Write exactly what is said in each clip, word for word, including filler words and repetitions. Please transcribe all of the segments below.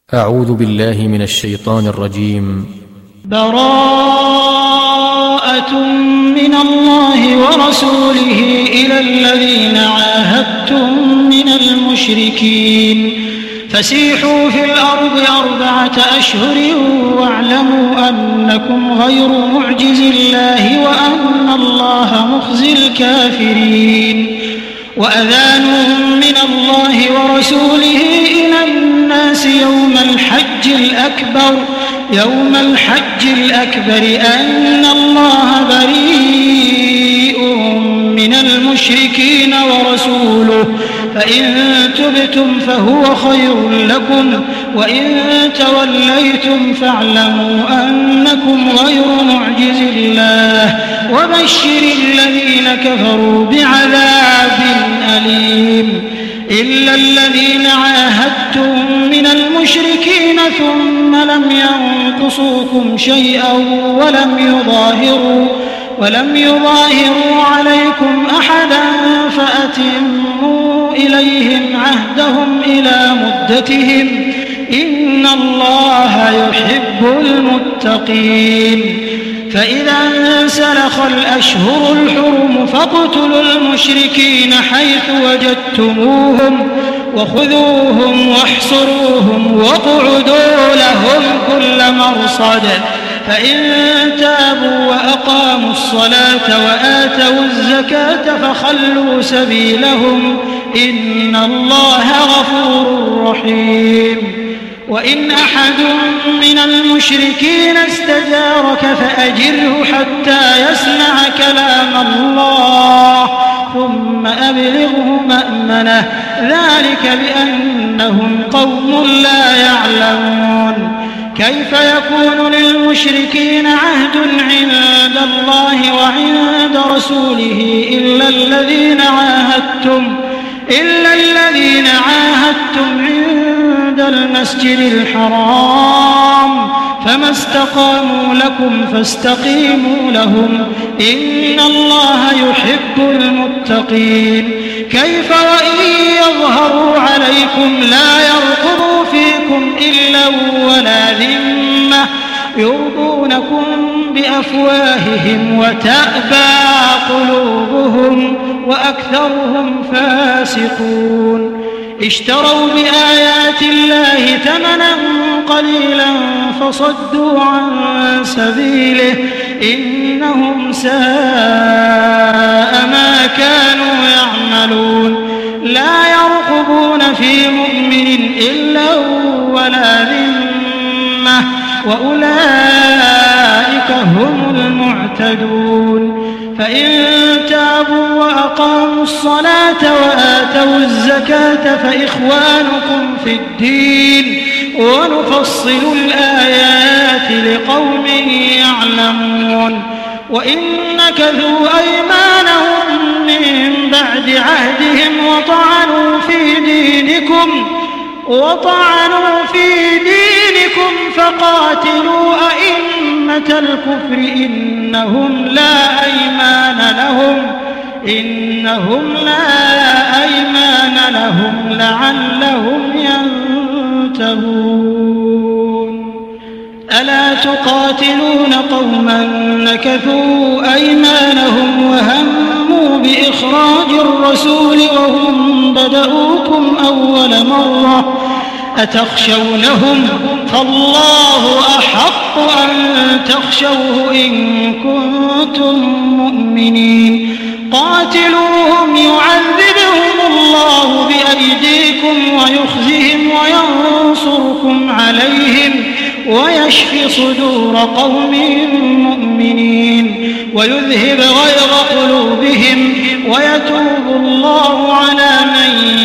أعوذ بالله من الشيطان الرجيم. براءة من الله ورسوله إلى الذين عاهدتم من المشركين فسيحوا في الأرض أربعة أشهر واعلموا أنكم غير معجز الله وأن الله مخزي الكافرين. وأذان من الله ورسوله إلى الناس يوم الحج الأكبر يوم الحج الأكبر أن الله بريء من المشركين ورسوله فإن تبتم فهو خير لكم وإن توليتم فاعلموا أنكم غير معجز الله وبشر الذين كفروا بعذاب أليم. إلا الذين عاهدتم من المشركين ثم لم ينقصوكم شيئا ولم يظاهروا ولم يظاهروا عليكم أحدا فأتموا إليهم عهدهم إلى مدتهم إن الله يحب المتقين. فإذا انسلخ الأشهر الحرم فاقتلوا المشركين حيث وجدتموهم وخذوهم واحصروهم واقعدوا لهم كل مرصد فإن تابوا وأقاموا الصلاة وآتوا الزكاة فخلوا سبيلهم إن الله غفور رحيم. وإن أحد من المشركين استجارك فأجره حتى يسمع كلام الله ثم أبلغه مأمنه ذلك بأنهم قوم لا يعلمون. كيف يكون للمشركين عهد عند الله وعند رسوله إلا الذين عاهدتم إلا الذين عاهدتم عند المسجد الحرام فما استقاموا لكم فاستقيموا لهم إن الله يحب المتقين. كيف وإن يظهروا عليكم لا يرقبوا فيكم إلا ولا ذمة يرضونكم بأفواههم وتأبى قلوبهم وأكثرهم فاسقون. اشتروا بآيات الله ثمنا قليلا فصدوا عن سبيله إنهم ساء ما كانوا يعملون. لا يرقبون في مؤمن إلا ولا ذمة وأولئك هم المعتدون. فإن تابوا وأقاموا الصلاة وآتوا الزكاة فإخوانكم في الدين ونفصل الآيات لقوم يعلمون. وإن نكثوا أيمانهم من بعد عهدهم وطعنوا في دينكم وطعنوا في دينكم فقاتلوا أئمة الكفر إنهم لا أيمان لهم إنهم لا أيمان لهم لعلهم ينتهون. ألا تقاتلون قوما نكثوا أيمانهم وهموا بإخراج الرسول وهم بدؤوكم أول مرة أتخشونهم فالله أحق أن تخشوه إن كنتم مؤمنين. قاتلوهم يعذبهم الله بأيديكم ويخزهم وينصركم عليهم ويشفي صدور قوم مؤمنين ويذهب غيظ قلوبهم ويتوب الله على من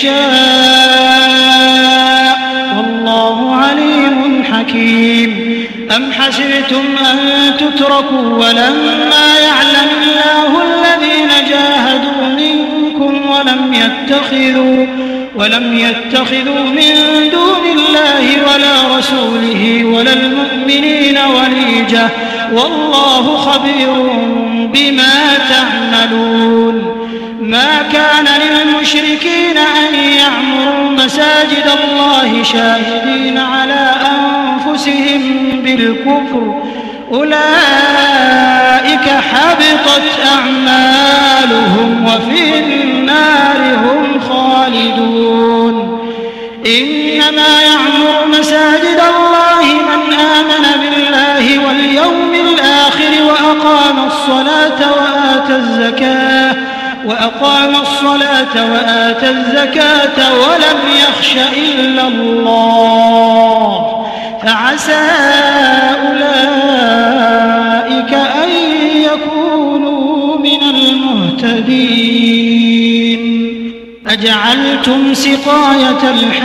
يشاء والله عليم حكيم. أم حسبتم أن تتركوا ولما يعلم الله الذين جاهدوا منكم ولم يتخذوا ولم يتخذوا من دون الله ولا رسوله ولا المؤمنين وليجة والله خبير بما تعملون. ما كان للمشركين أن يعمروا مساجد الله شاهدين على أنفسهم بالكفر أولئك حبطت أعمالهم وفي النار هم خالدون. إنما يعمر مساجد الله من آمن بالله واليوم الآخر وأقام الصلاة وآتى الزكاة وأقام الصلاة وآتى الزكاة ولم يخش إلا الله فعسى أولئك أن يكونوا من المهتدين. أجعلتم سقاية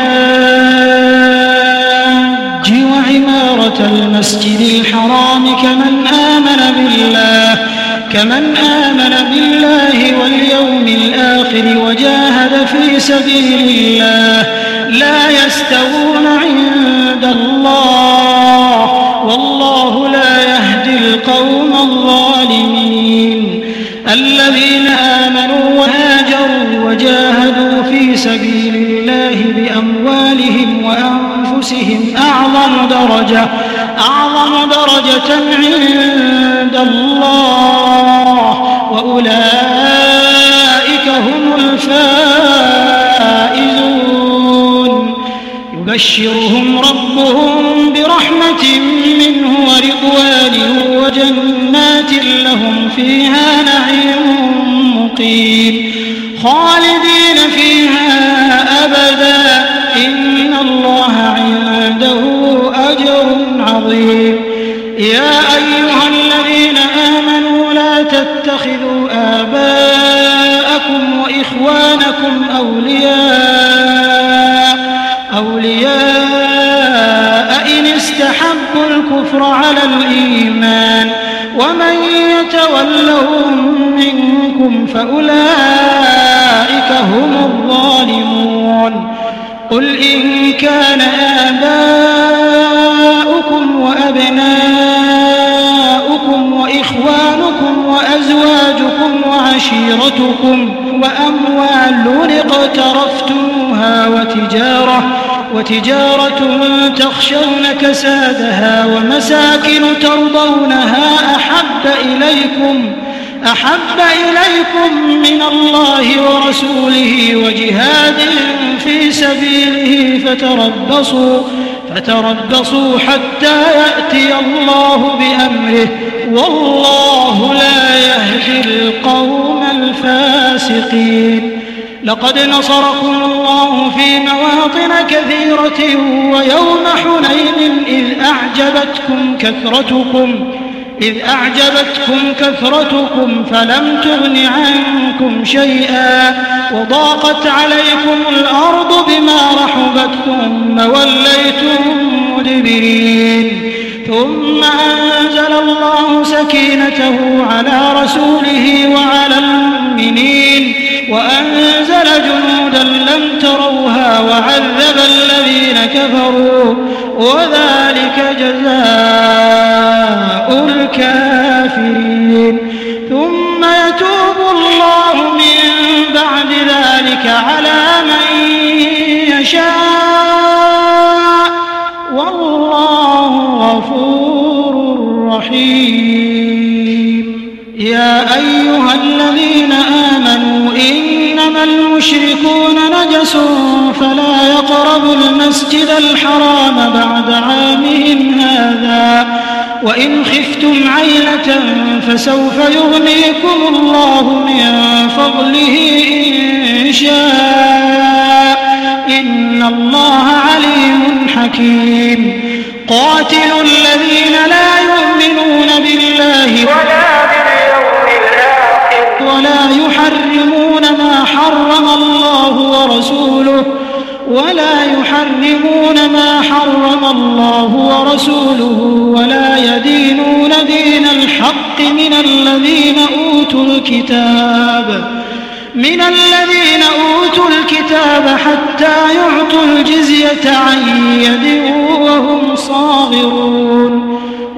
الحاج وعمارة المسجد الحرام كمن آمن بالله كمن آمن بالله واليوم الآخر وجاهد في سبيل الله لا يستوون عند الله والله لا يهدي القوم الظالمين. الذين آمنوا وهاجروا وجاهدوا في سبيل الله بأموالهم وأنفسهم أعظم درجة أعظم درجة عند الله وأولئك هم الفائزون. يبشرهم ربهم برحمة منه ورضوان وجنات لهم فيها نعيم مقيم خالدين فيها أبدا إن الله عنده أجر عظيم. يا أيها الذين آمنوا لا تتخذوا آباءكم وإخوانكم أولياء أولياء إن استحبوا الكفر على الإيمان ومن يتولهم منكم فأولئك هم الظالمون. قل إن كان آباؤكم وأبناؤكم وإخوانكم وأزواجكم وعشيرتكم وأموال اقترفتموها وتجارة وتجارة تخشون كسادها ومساكن ترضونها أحب إليكم أحب إليكم من الله ورسوله وجهاد في سبيله فتربصوا فتربصوا حتى يأتي الله بأمره والله لا يهدي القوم الفاسقين. لقد نصركم الله في مواطن كثيرة ويوم حنين إذ أعجبتكم كثرتكم إذ أعجبتكم كثرتكم فلم تغن عنكم شيئا وضاقت عليكم الأرض بما رحبت ثم وليتم مدبرين. ثم أنزل الله سكينته على رسوله وعلى المؤمنين وأنزل جنودا لم تروها وعذب الذين كفروا وذلك جزاء الكافرين. ثم يتوب الله من بعد ذلك على من يشاء والله غفور رحيم. يا أيها الذين آمنوا إنما المشركون نجس فلا يقربوا المسجد الحرام بعد عامهم هذا وإن خفتم عيلة فسوف يغنيكم الله من فضله إن شاء إن الله عليم حكيم. قاتلوا الذين لا يؤمنون بالله ولا باليوم الآخر ولا يحرمون ما حرم الله ورسوله ولا يحرمون ما حرم الله ورسوله ولا يدينون دين الحق من الذين أوتوا الكتاب من الذين أوتوا الكتاب حتى يعطوا الجزية عن يد وهم صاغرون.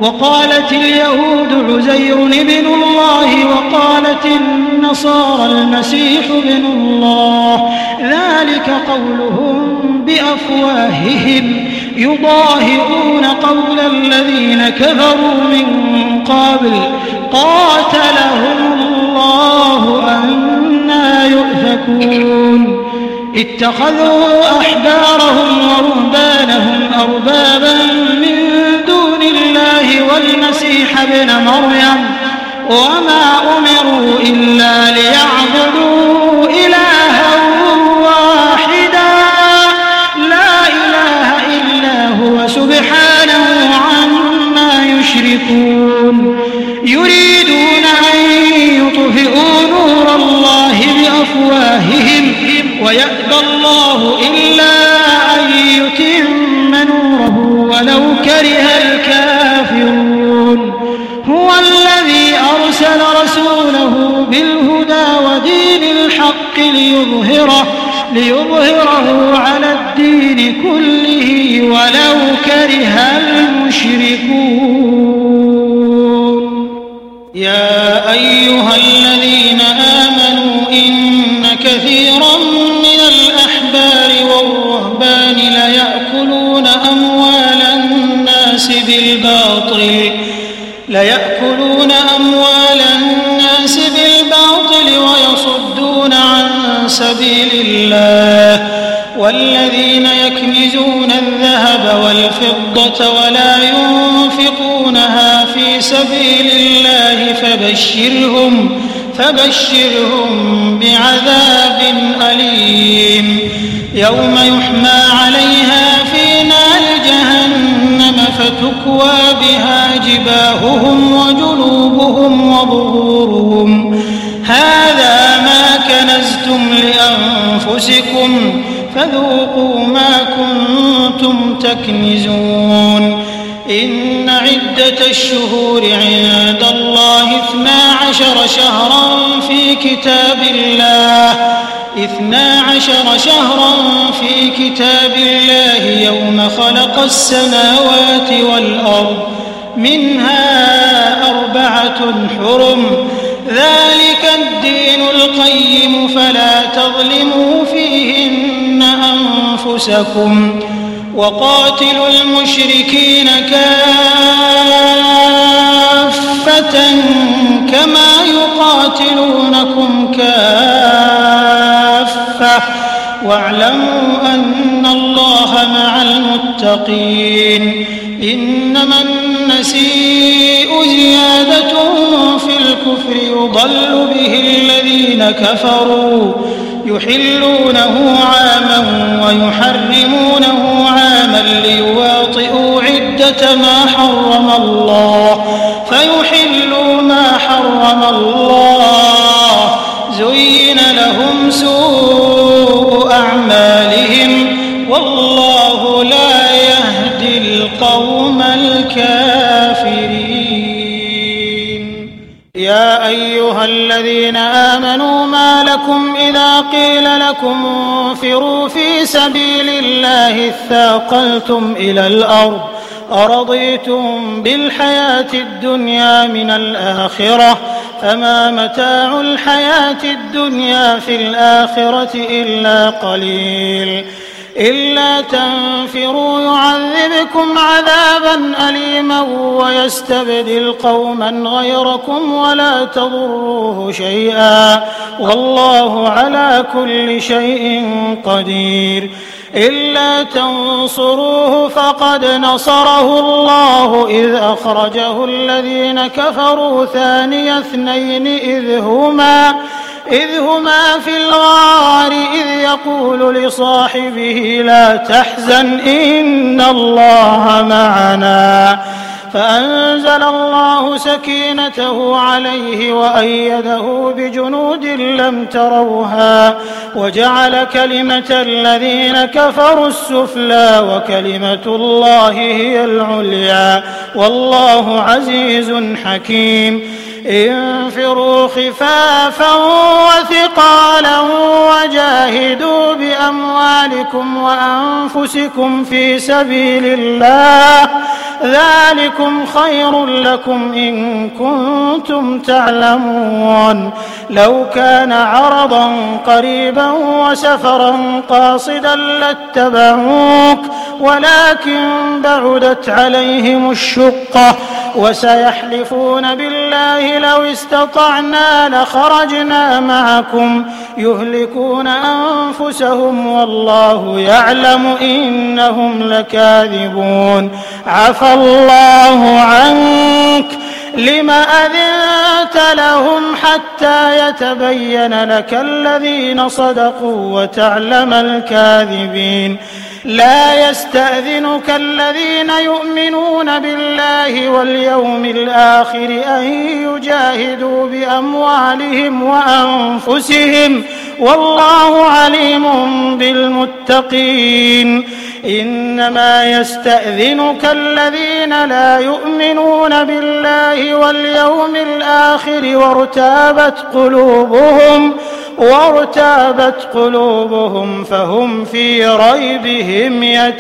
وقالت اليهود عزير ابن الله وقالت النصارى المسيح ابن الله ذلك قولهم بأفواههم يضاهئون قول الذين كفروا من قبل قاتلهم الله أنى يؤفكون اتخذوا أحبارهم ورهبانهم أربابا من دون الله والمسيح ابن مريم وما أمروا إلا ليعبدوا إلها واحدا لا إله إلا هو سبحانه عما يشركون يريدون أن يطفئوا نور الله بأفواههم ويأبى الله إلا أن يتم نوره ولو كره الكافرون هو الذي أرسل رسوله بالهدى ودين الحق ليظهره, ليظهره على الدين كله ولو كره المشركون. يا أيها الذين آمنوا إن كثيرا من الأحبار والرهبان ليأكلون أموال الناس بالباطل ليأكلون أموال الناس بالباطل ويصدون عن سبيل الله والذين يكنزون الذهب والفضة ولا ينفقونها في سبيل الله فبشرهم فبشرهم بعذاب أليم يوم يحمى عليها في نار جهنم فتكوى بها جباههم وجنوبهم وظهورهم هذا ما كنزتم لأنفسكم فذوقوا ما كنتم تكنزون. إن عدة الشهور عند الله اثنا عشر شهرا في كتاب الله اثنا عشر شهرا في كتاب الله يوم خلق السماوات والأرض منها أربعة حرم ذلك الدين القيم فلا تظلموا فيهن أنفسكم وقاتلوا المشركين كافة كما يقاتلونكم كافة واعلموا أن الله مع المتقين. إنما النسيء زيادة في الكفر يضل به الذين كفروا يحلونه عاما ويحرمونه عاما ليواطئوا عدة ما حرم الله فيحلوا ما حرم الله زين لهم سوء أعمالهم والله لا يهدي القوم الكافرين. يا أيها الذين آمنوا ما لكم إذا قيل لكم انفروا في سبيل الله اثاقلتم إلى الأرض أرضيتم بالحياة الدنيا من الآخرة فما متاع الحياة الدنيا في الآخرة إلا قليل. إلا تنفروا يعذبكم عذابا أليما ويستبدل قوما غيركم ولا تضروه شيئا والله على كل شيء قدير. إلا تنصروه فقد نصره الله إذ أخرجه الذين كفروا ثاني اثنين إذ هما إذ هما في الغار إذ يقول لصاحبه لا تحزن إن الله معنا فأنزل الله سكينته عليه وأيده بجنود لم تروها وجعل كلمة الذين كفروا السفلى وكلمة الله هي العليا والله عزيز حكيم. انفروا خفافا وثقالا وجاهدوا بأموالكم وأنفسكم في سبيل الله ذلكم خير لكم إن كنتم تعلمون. لو كان عرضا قريبا وسفرا قاصدا لاتبعوك ولكن بعدت عليهم الشقة وسيحلفون بالله لو استطعنا لخرجنا معكم يهلكون أنفسهم والله يعلم إنهم لكاذبون. عفى الله عنك لم أذنت لهم حتى يتبين لك الذين صدقوا وتعلم الكاذبين. لا يستأذنك الذين يؤمنون بالله واليوم الآخر أن يجاهدوا بأموالهم وأنفسهم والله عليم بالمتقين. إنما يستأذنك الذين لا يؤمنون بالله واليوم الآخر وارتابت قلوبهم وارتابت قلوبهم فهم في ريبهم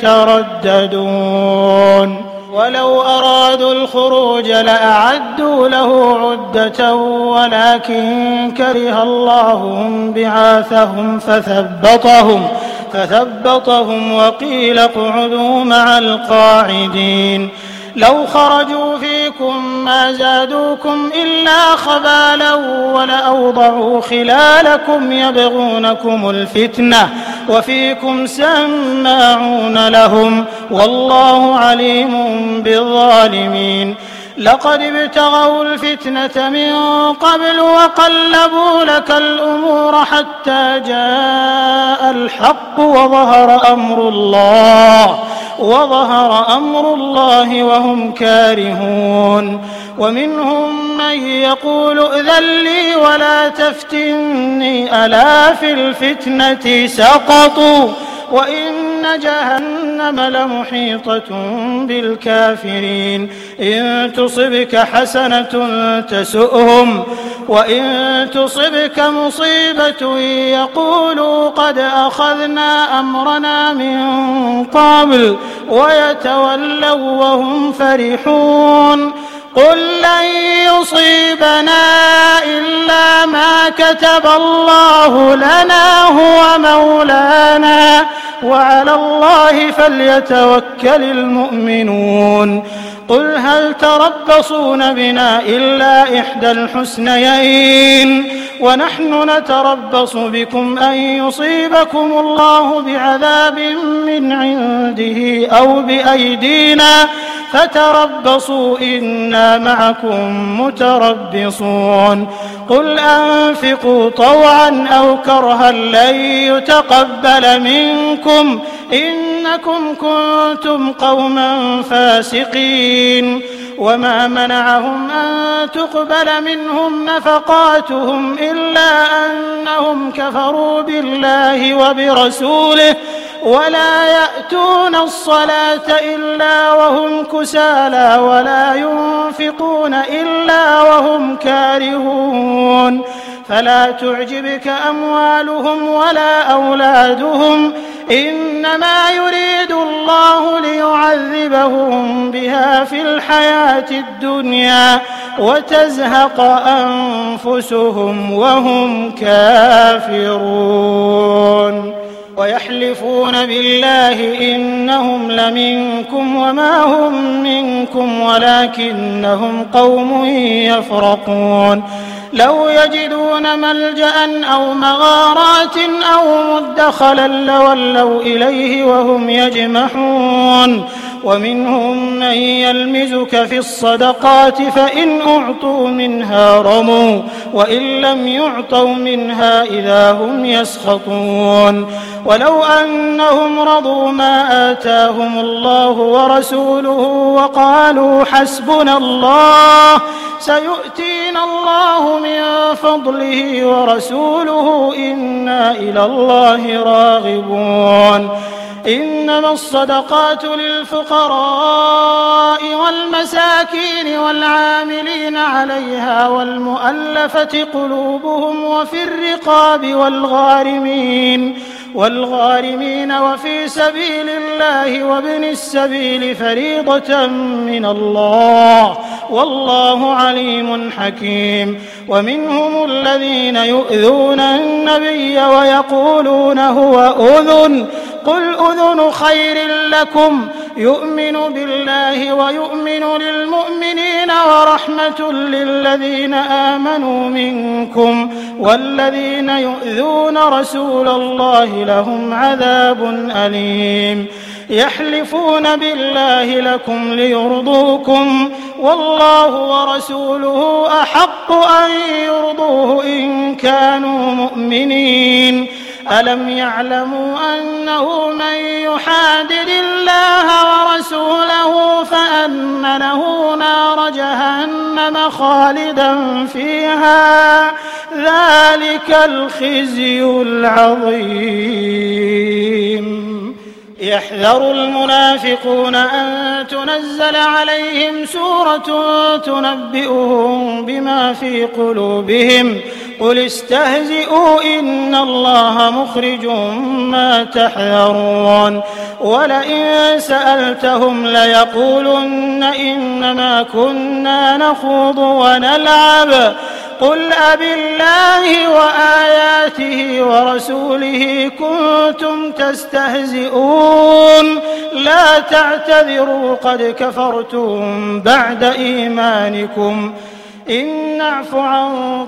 يترددون. ولو أرادوا الخروج لأعدوا له عدة ولكن كره الله بعاثهم فثبطهم فثبطهم وقيل اقعدوا مع القاعدين. لو خرجوا فيكم ما زادوكم إلا خبالا ولأوضعوا خلالكم يبغونكم الفتنة وفيكم سماعون لهم والله عليم بالظالمين. لقد ابتغوا الفتنة من قبل وقلبوا لك الأمور حتى جاء الحق وظهر أمر الله وظهر أمر الله وهم كارهون. ومنهم من يقول ائذن لي ولا تفتني ألا في الفتنة سقطوا وإن جهنم لمحيطة بالكافرين. إن تصبك حسنة تسؤهم وإن تصبك مصيبة يقولوا قد أخذنا أمرنا من قبل ويتولوا وهم فرحون. قل لن يصيبنا إلا ما كتب الله لنا هو مولانا وعلى الله فليتوكل المؤمنون. قل هل تربصون بنا إلا إحدى الحسنيين ونحن نتربص بكم أن يصيبكم الله بعذاب من عنده أو بأيدينا فتربصوا إنا معكم متربصون. قل أنفقوا طوعا أو كرها لن يتقبل منكم إنكم كنتم قوما فاسقين. وما منعهم أن تقبل منهم نفقاتهم إلا أنهم كفروا بالله وبرسوله ولا يأتون الصلاة إلا وهم كسالى ولا ينفقون إلا وهم كارهون. فلا تعجبك أموالهم ولا أولادهم إنما يريد الله ليعذبهم بها في الحياة الدنيا وتزهق أنفسهم وهم كافرون. ويحلفون بالله إنهم لمنكم وما هم منكم ولكنهم قوم يفرقون. لو يجدون ملجأ أو مغارات أو مدخلا لولوا إليه وهم يجمحون. ومنهم من يلمزك في الصدقات فإن أعطوا منها رموا وإن لم يعطوا منها إذا هم يسخطون. ولو أنهم رضوا ما آتاهم الله ورسوله وقالوا حسبنا الله سيؤتينا الله من فضله ورسوله إنا إلى الله راغبون. إنما الصدقات للفقراء والمساكين والعاملين عليها والمؤلفة قلوبهم وفي الرقاب والغارمين والغارمين وفي سبيل الله وابن السبيل فريضة من الله والله عليم حكيم. ومنهم الذين يؤذون النبي ويقولون هو أذن قل أذن خير لكم يؤمن بالله ويؤمن للمؤمنين ورحمة للذين آمنوا منكم والذين يؤذون رسول الله لهم عذاب أليم. يحلفون بالله لكم ليرضوكم والله ورسوله أحق أن يرضوه إن كانوا مؤمنين. ألم يعلموا أنه من يحادد الله ورسوله فأن له نار جهنم خالدا فيها ذلك الخزي العظيم. يحذر المنافقون أن تنزل عليهم سورة تنبئهم بما في قلوبهم قل استهزئوا إن الله مخرج ما تحذرون. ولئن سألتهم ليقولن إنما كنا نخوض ونلعب قل أبالله وآياته ورسوله كنتم تستهزئون لا تعتذروا قد كفرتم بعد إيمانكم إن نعف عن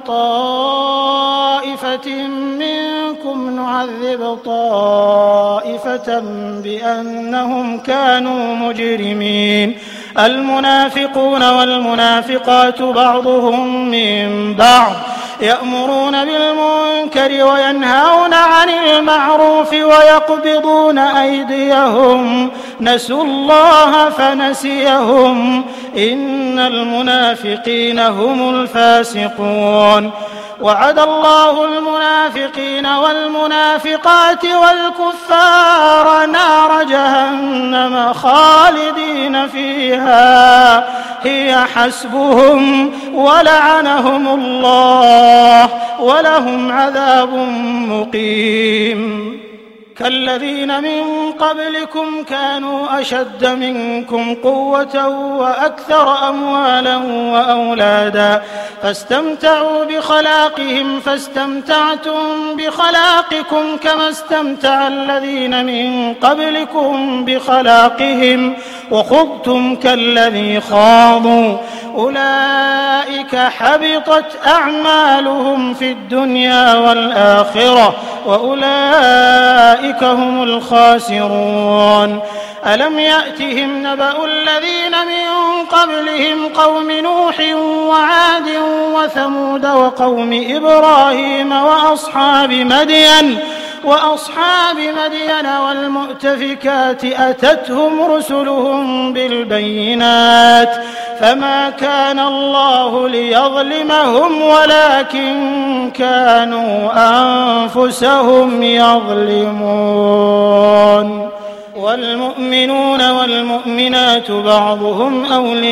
طائفة منكم نعذب طائفة بأنهم كانوا مجرمين. المنافقون والمنافقات بعضهم من بعض يأمرون بالمنكر وينهون عن المعروف ويقبضون أيديهم نسوا الله فنسيهم إن المنافقين هم الفاسقون. وعد الله المنافقين والمنافقات والكفار نار جهنم خالدين فيها هي حسبهم ولعنهم الله ولهم عذاب مقيم. كالذين من قبلكم كانوا أشد منكم قوة وأكثر أموالا وأولادا فاستمتعوا بخلاقهم فاستمتعتم بخلاقكم كما استمتع الذين من قبلكم بخلاقهم وخضتم كالذي خاضوا أولئك حبطت أعمالهم في الدنيا والآخرة وأولئك هم الخاسرون. ألم يأتهم نبأ الذين من قبلهم قوم نوح وعاد وثمود وقوم إبراهيم وأصحاب مدين وأصحاب مدين والمؤتفكات أتتهم رسلهم بالبينات فما كان الله ليظلمهم ولكن كانوا أنفسهم يظلمون. والمؤمنون والمؤمنات بعضهم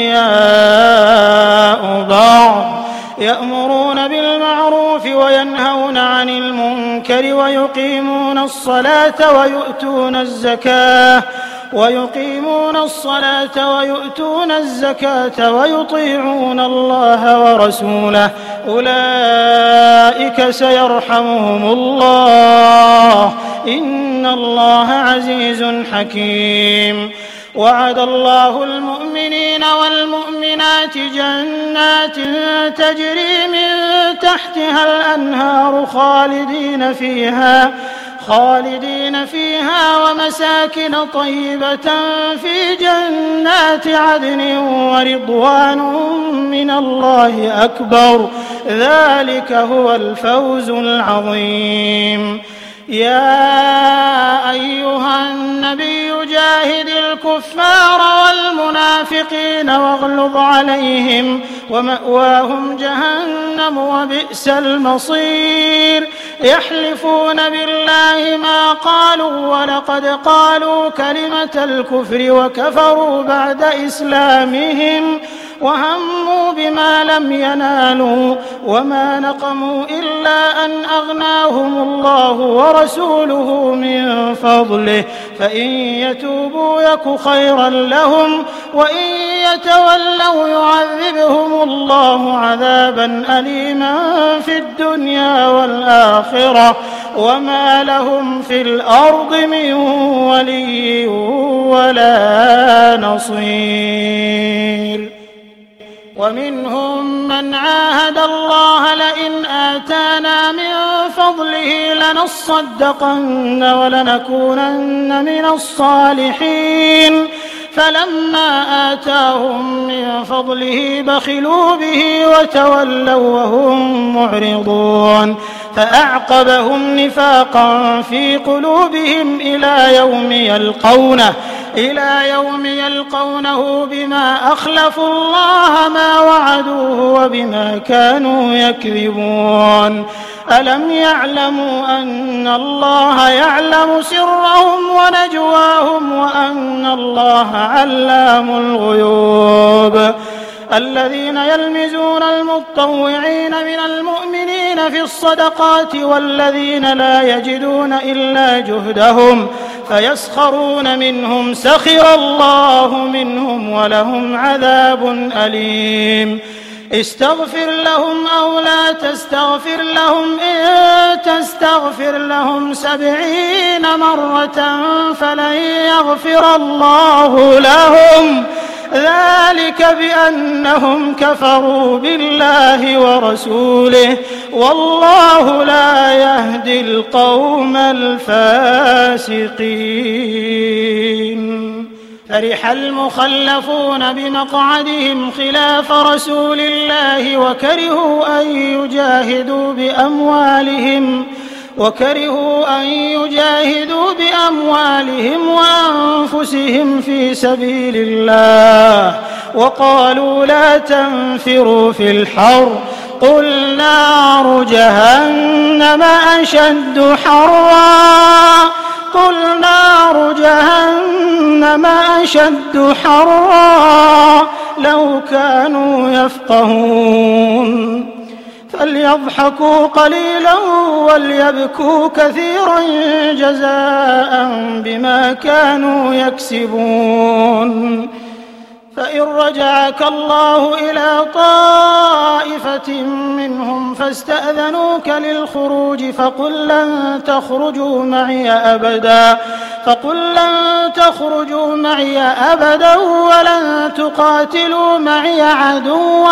أولياء بعض يأمرون بالمعروف وينهون عن المنكر ويقيمون الصلاة ويؤتون الزكاة ويقيمون الصلاة ويؤتون الزكاة ويطيعون الله ورسوله أولئك سيرحمهم الله إن الله عزيز حكيم. وعد الله المؤمنين والمؤمنات جنات تجري من تحتها الأنهار خالدين فيها خالدين فيها ومساكن طيبة في جنات عدن ورضوان من الله أكبر ذلك هو الفوز العظيم. يا أيها النبي جاهد الكفار والمنافقين واغلظ عليهم ومأواهم جهنم وبئس المصير يحلفون بالله ما قالوا ولقد قالوا كلمة الكفر وكفروا بعد إسلامهم وهموا بما لم ينالوا وما نقموا إلا أن أغناهم الله ورسوله من فضله فإن يتوبوا يك خيرا لهم وإن يتولوا يعذبهم الله عذابا أليما في الدنيا والآخرة وما لهم في الأرض من ولي ولا نصير. ومنهم من عاهد الله لئن آتانا من فضله لنصدقن ولنكونن من الصالحين فلما آتاهم من فضله بخلوا به وتولوا وهم معرضون فأعقبهم نفاقا في قلوبهم إلى يوم يلقونه إلى يوم يلقونه بما أخلفوا الله ما وعدوه وبما كانوا يكذبون ألم يعلموا أن الله يعلم سرهم ونجواهم وأن الله علام الغيوب الذين يلمزون المطوعين من المؤمنين في الصدقات والذين لا يجدون إلا جهدهم فيسخرون منهم سخر الله منهم ولهم عذاب أليم استغفر لهم أو لا تستغفر لهم إن تستغفر لهم سبعين مرة فلن يغفر الله لهم ذلك بأنهم كفروا بالله ورسوله والله لا يهدي القوم الفاسقين. فرح المخلفون بمقعدهم خلاف رسول الله وكرهوا أن يجاهدوا بأموالهم وكرهوا أن يجاهدوا بأموالهم وأنفسهم في سبيل الله وقالوا لا تنفروا في الحر قل نار جهنم أشد حرا قل نار جهنم أشد حرا لو كانوا يفقهون فليضحكوا قليلا وليبكوا كثيرا جزاء بما كانوا يكسبون. فإن رجعك الله إلى طائفة منهم فاستأذنوك للخروج فقل لن تخرجوا معي أبدا فقل لن تخرجوا معي أبدا ولن تقاتلوا معي عدوا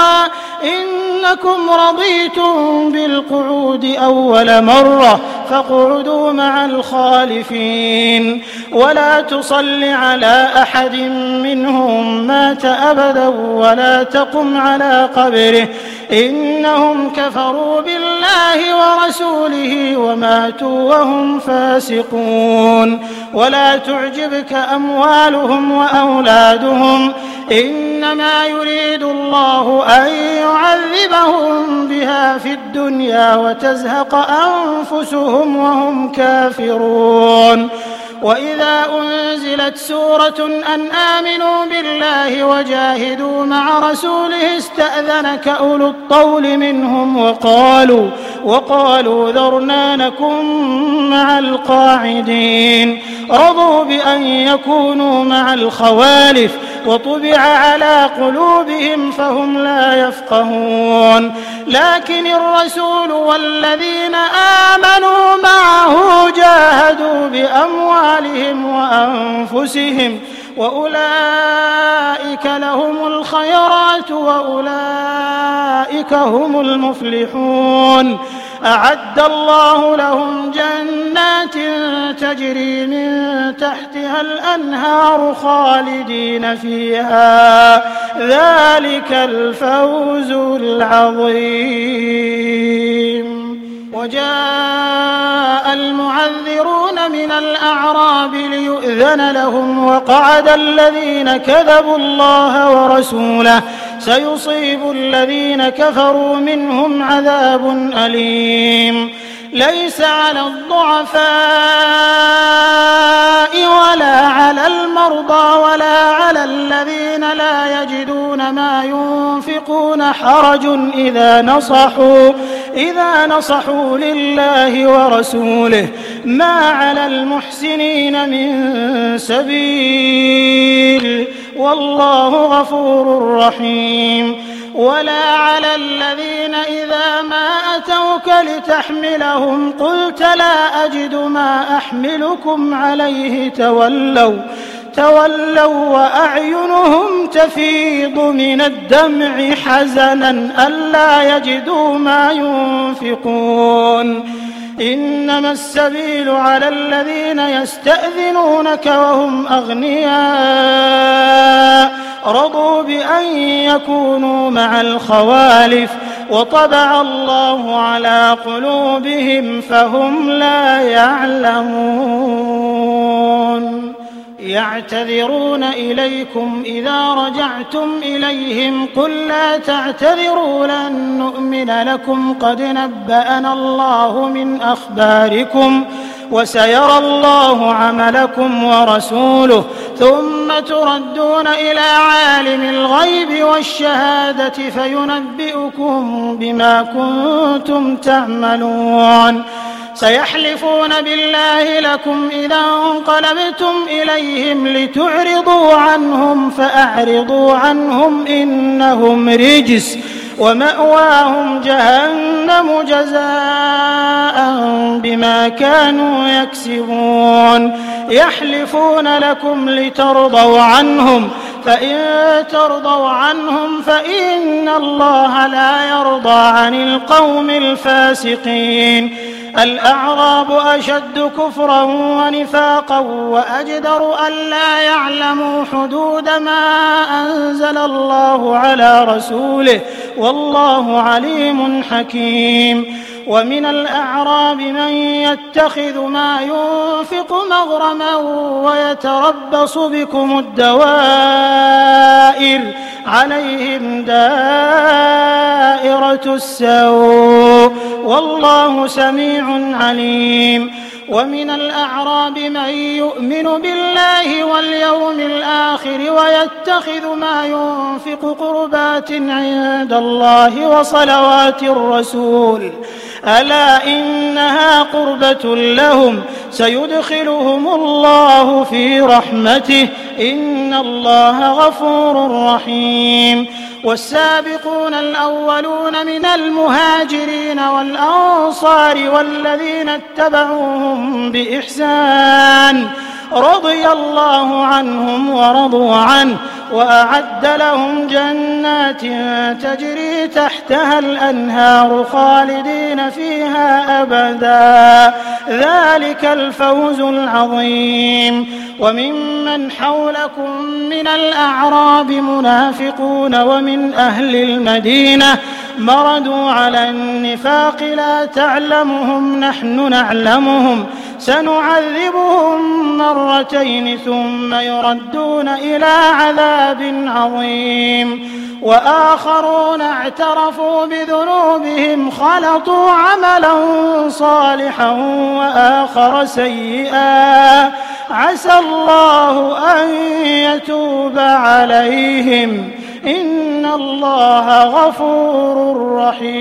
إنكم رضيتم بالقعود أول مرة فاقعدوا مع الخالفين ولا تصل على أحد منهم مات أبدا ولا تقم على قبره إنهم كفروا بالله ورسوله وماتوا وهم فاسقون. ولا تعجبك أموالهم وأولادهم إنما يريد الله أن يعذبهم بها في الدنيا وتزهق أنفسهم وهم كافرون. وإذا أنزلت سورة أن آمنوا بالله وجاهدوا مع رسوله استأذنك أولو الطول منهم وقالوا وقالوا ذرنا نكن مع القاعدين رضوا بأن يكونوا مع الخوالف وطبع على قلوبهم فهم لا يفقهون. لكن الرسول والذين آمنوا معه جاهدوا بأموالهم وأنفسهم وأولئك لهم الخيرات وأولئك هم المفلحون. أعد الله لهم جنات تجري من تحتها الأنهار خالدين فيها ذلك الفوز العظيم. وجاء المعذرون من الأعراب ليؤذن لهم وقعد الذين كذبوا الله ورسوله سيصيب الذين كفروا منهم عذاب أليم ليس على الضعفاء ولا على المرضى ولا على الذين لا يجدون ما ينفقون حرج إذا نصحوا إذا نصحوا لله ورسوله ما على المحسنين من سبيل والله غفور رحيم ولا على الذين إذا ما أتوك لتحملهم قلت لا أجد ما أحملكم عليه تولوا تولوا وأعينهم تفيض من الدمع حزنا ألا يجدوا ما ينفقون إنما السبيل على الذين يستأذنونك وهم أغنياء رضوا بأن يكونوا مع الخوالف وطبع الله على قلوبهم فهم لا يعلمون يعتذرون إليكم إذا رجعتم إليهم قل لا تعتذروا لن نؤمن لكم قد نبأنا الله من أخباركم وسيرى الله عملكم ورسوله ثم تردون إلى عالم الغيب والشهادة فينبئكم بما كنتم تعملون سيحلفون بالله لكم إذا انقلبتم إليهم لتعرضوا عنهم فأعرضوا عنهم إنهم رجس ومأواهم جهنم جزاء بما كانوا يكسبون يحلفون لكم لترضوا عنهم فإن ترضوا عنهم فإن الله لا يرضى عن القوم الفاسقين الأعراب أشد كفرا ونفاقا وأجدر ألا يعلموا حدود ما أنزل الله على رسوله والله عليم حكيم ومن الأعراب من يتخذ ما ينفق مغرما ويتربص بكم الدوائر عليهم دائرة السوء والله سميع عليم ومن الأعراب من يؤمن بالله واليوم الآخر ويتخذ ما ينفق قربات عند الله وصلوات الرسول ألا إنها قربة لهم سيدخلهم الله في رحمته إن الله غفور رحيم والسابقون الأولون من المهاجرين والأنصار والذين اتبعوهم بإحسان رضي الله عنهم ورضوا عنه وأعد لهم جنات تجري تحتها الأنهار خالدين فيها أبدا ذلك الفوز العظيم وممن حولكم من الأعراب منافقون ومن أهل المدينة مردوا على النفاق لا تعلمهم نحن نعلمهم سنعذبهم مرتين ثم يردون إلى عذاب عظيم وآخرون اعترفوا بذنوبهم خلطوا عملا صالحا وآخر سيئا عسى الله أن يتوب عليهم إن الله غفور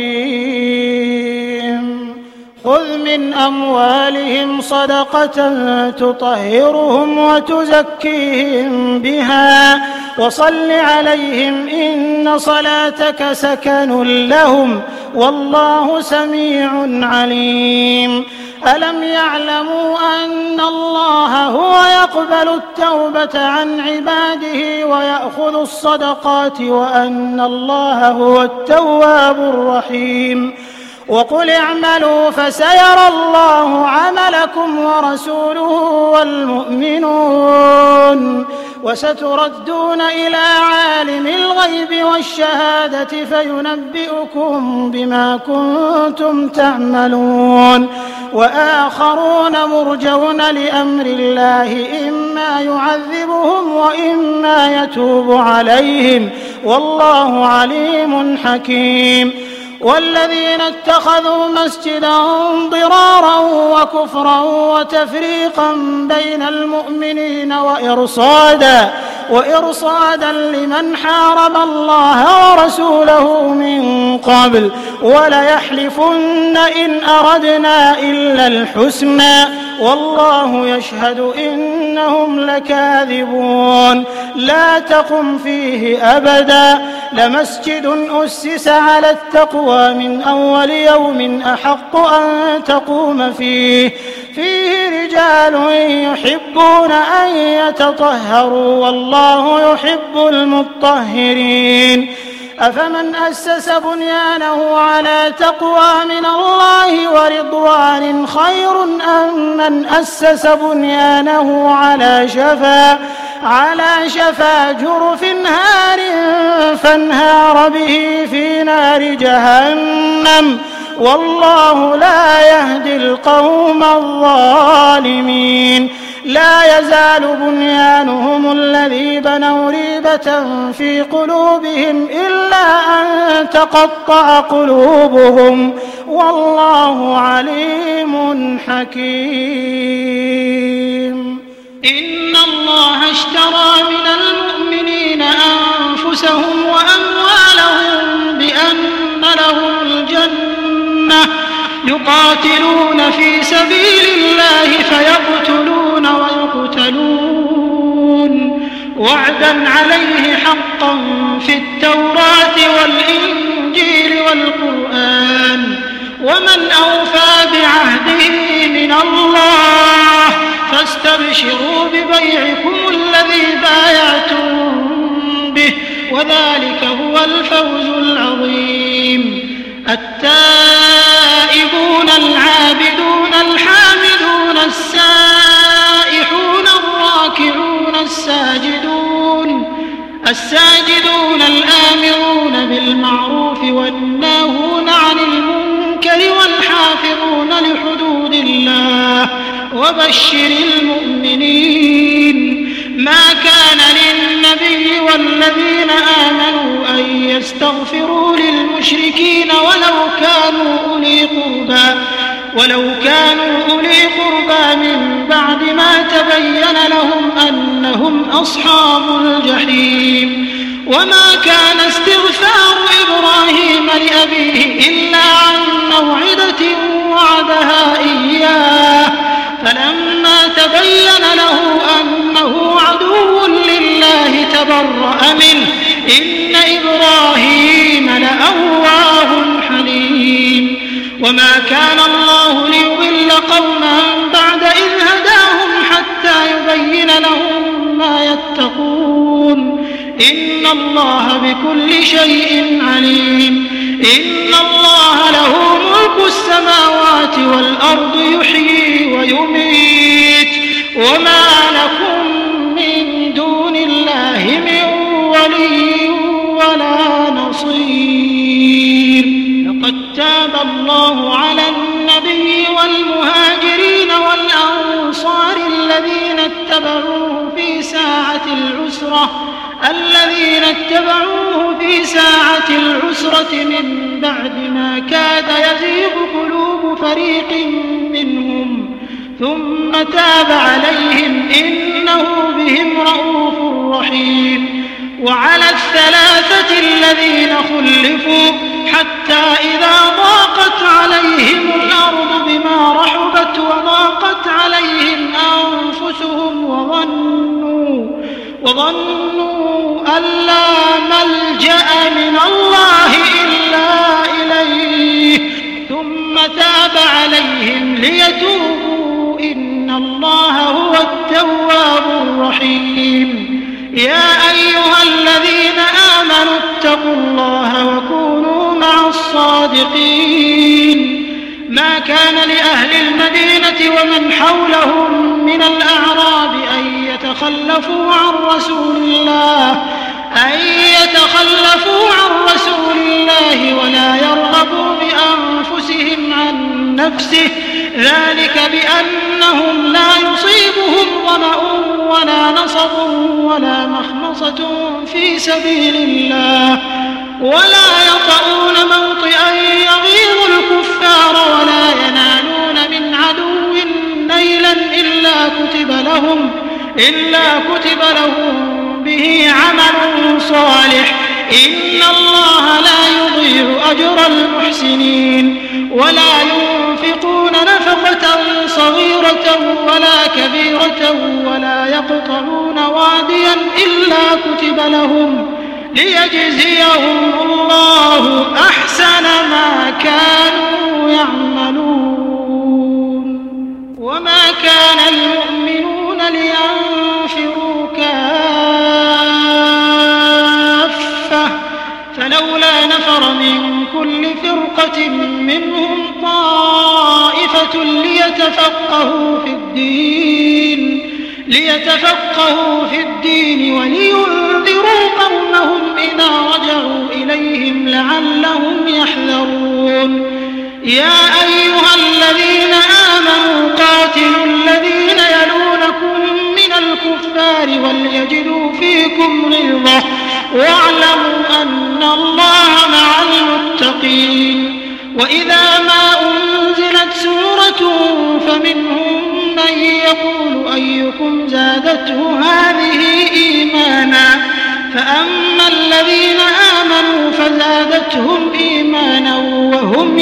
رحيم خذ من أموالهم صدقة تطهرهم وتزكيهم بها وصل عليهم إن صلاتك سكن لهم والله سميع عليم ألم يعلموا أن الله هو يقبل التوبة عن عباده ويأخذ الصدقات وأن الله هو التواب الرحيم وقل اعملوا فسيرى الله عملكم ورسوله والمؤمنون وستردون إلى عالم الغيب والشهادة فينبئكم بما كنتم تعملون وآخرون مرجون لأمر الله إما يعذبهم وإما يتوب عليهم والله عليم حكيم والذين اتخذوا مسجدا ضرارا وكفرا وتفريقا بين المؤمنين وإرصادا وإرصادا لمن حارب الله ورسوله من قبل وليحلفن إن أردنا إلا الحسنى والله يشهد إنهم لكاذبون لا تقم فيه أبدا لمسجد أسس على التقوى من أول يوم أحق أن تقوم فيه فيه رجال يحبون أن يتطهروا والله يحب المطهرين أفمن أسس بنيانه على تقوى من الله ورضوان خير أم من أسس بنيانه على شفا على شفا جرف هار فانهار به في نار جهنم والله لا يهدي القوم الظالمين لا يزال بنيانهم الذي بنوا ريبة في قلوبهم إلا أن تقطع قلوبهم والله عليم حكيم إن الله اشترى من المؤمنين أنفسهم وأموالهم بأن لهم الجنة يقاتلون في سبيل الله فيقتلون ويقتلون وعدا عليه حقا في التوراة والإنجيل والقرآن ومن أوفى بعهده من الله فاستبشروا ببيعكم الذي بايعتم به وذلك هو الفوز العظيم التائبون العابدون الحامدون السائحون الراكعون الساجدون الساجدون الآمرون بالمعروف والناهون عن المنكر والحافظون لحدود الله وبشر المؤمنين ما كان للنبي والذين آمنوا أن يستغفروا للمشركين ولو كانوا أولي قربى ولو كانوا أولي قربى من بعد ما تبين لهم أنهم أصحاب الجحيم وما كان استغفار إبراهيم لأبيه إلا عن موعدة وعدها إياه فلما تبين له أنه عدو لله تبرأ منه إن إبراهيم لأواه حليم وما كان الله ليضل قوما بعد إذ هداهم حتى يبين لهم ما يتقون إن الله بكل شيء عليم إن الله له ملك السماوات والأرض يحيي ويميت وما لكم من دون الله من ولي ولا نصير لقد تاب الله على النبي والمهاجرين والأنصار الذين اتبعوه في ساعة العسرة الذين اتبعوه في ساعة العسرة من بعد ما كاد يزيغ قلوب فريق منهم ثم تاب عليهم إنه بهم رءوف رحيم وعلى الثلاثة الذين خلفوا حتى إذا ضاقت عليهم الأرض بما رحبت وضاقت عليهم أنفسهم وظنوا وظنوا أن لا ملجأ من الله إلا إليه ثم تاب عليهم ليتوبوا إن الله هو التواب الرحيم يا أيها الذين آمنوا اتقوا الله وكونوا مع الصادقين. ما كان لأهل المدينة ومن حولهم من الأعراب أن يتخلفوا عن رسول الله أن يتخلفوا عن رسول الله ولا يرغبوا بأنفسهم عن نفسه، ذلك بأنهم لا يصيبهم ظمأ ولا نصب ولا مخمصة في سبيل الله ولا يطؤون موطئا يغيظ الكفار ولا ينالون من عدو نيلا إلا كتب لهم إلا كتب لهم به عمل صالح، إن الله لا يضيع أجر المحسنين. ولا ينفقون نفقة صغيرة ولا كبيرة ولا يقطعون واديا إلا كتب لهم ليجزيهم الله أحسن ما كانوا يعملون. وما كان المؤمنون لينفروا كافة فلولا نفر من كل فرقة منهم طائفة ليتفقهوا في الدين ليتفقهوا في الدين ولينذروا قومهم إذا رجعوا إليهم لعلهم يحذرون. يا أيها الذين آمنوا قاتلوا الذين يلونكم من الكفار وليجدوا فيكم غلظة واعلموا أن الله مع المتقين. وإذا ما أنزلت سورة فمنهم من يقول أيكم زادته هذه إيمانا فأما الذين آمنوا فزادتهم إيمانا وهم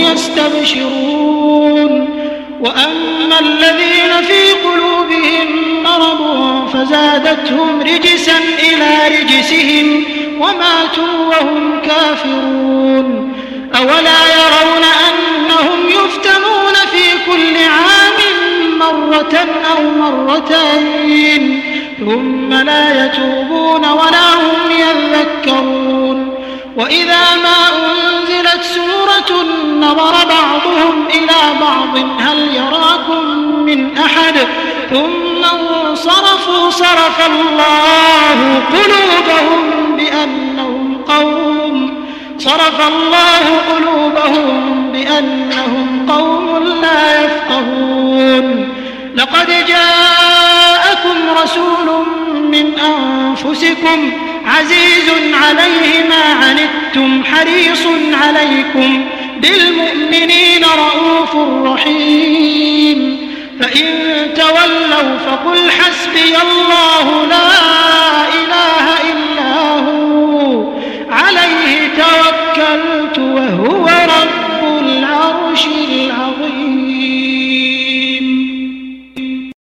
يستبشرون وأما الذين في قلوبهم مرض فزادتهم رجسا إلى رجسهم وماتوا وهم كافرون. أولا يرون أنهم يفتنون في كل عام مرة أو مرتين ثم لا يتوبون ولا هم يذكرون. وإذا ما أنزلت سورة نظر بعضهم إلى بعض هل يراكم من أحد ثم انصرفوا صرف الله قلوبهم بأنهم قوم صرف الله قلوبهم بأنهم قوم لا يفقهون. لقد جاءكم رسول من أنفسكم عزيز عليه ما عنتم حريص عليكم بالمؤمنين رؤوف رحيم. فإن تولوا فقل حسبي الله لا إله إلا هو عليه توكلت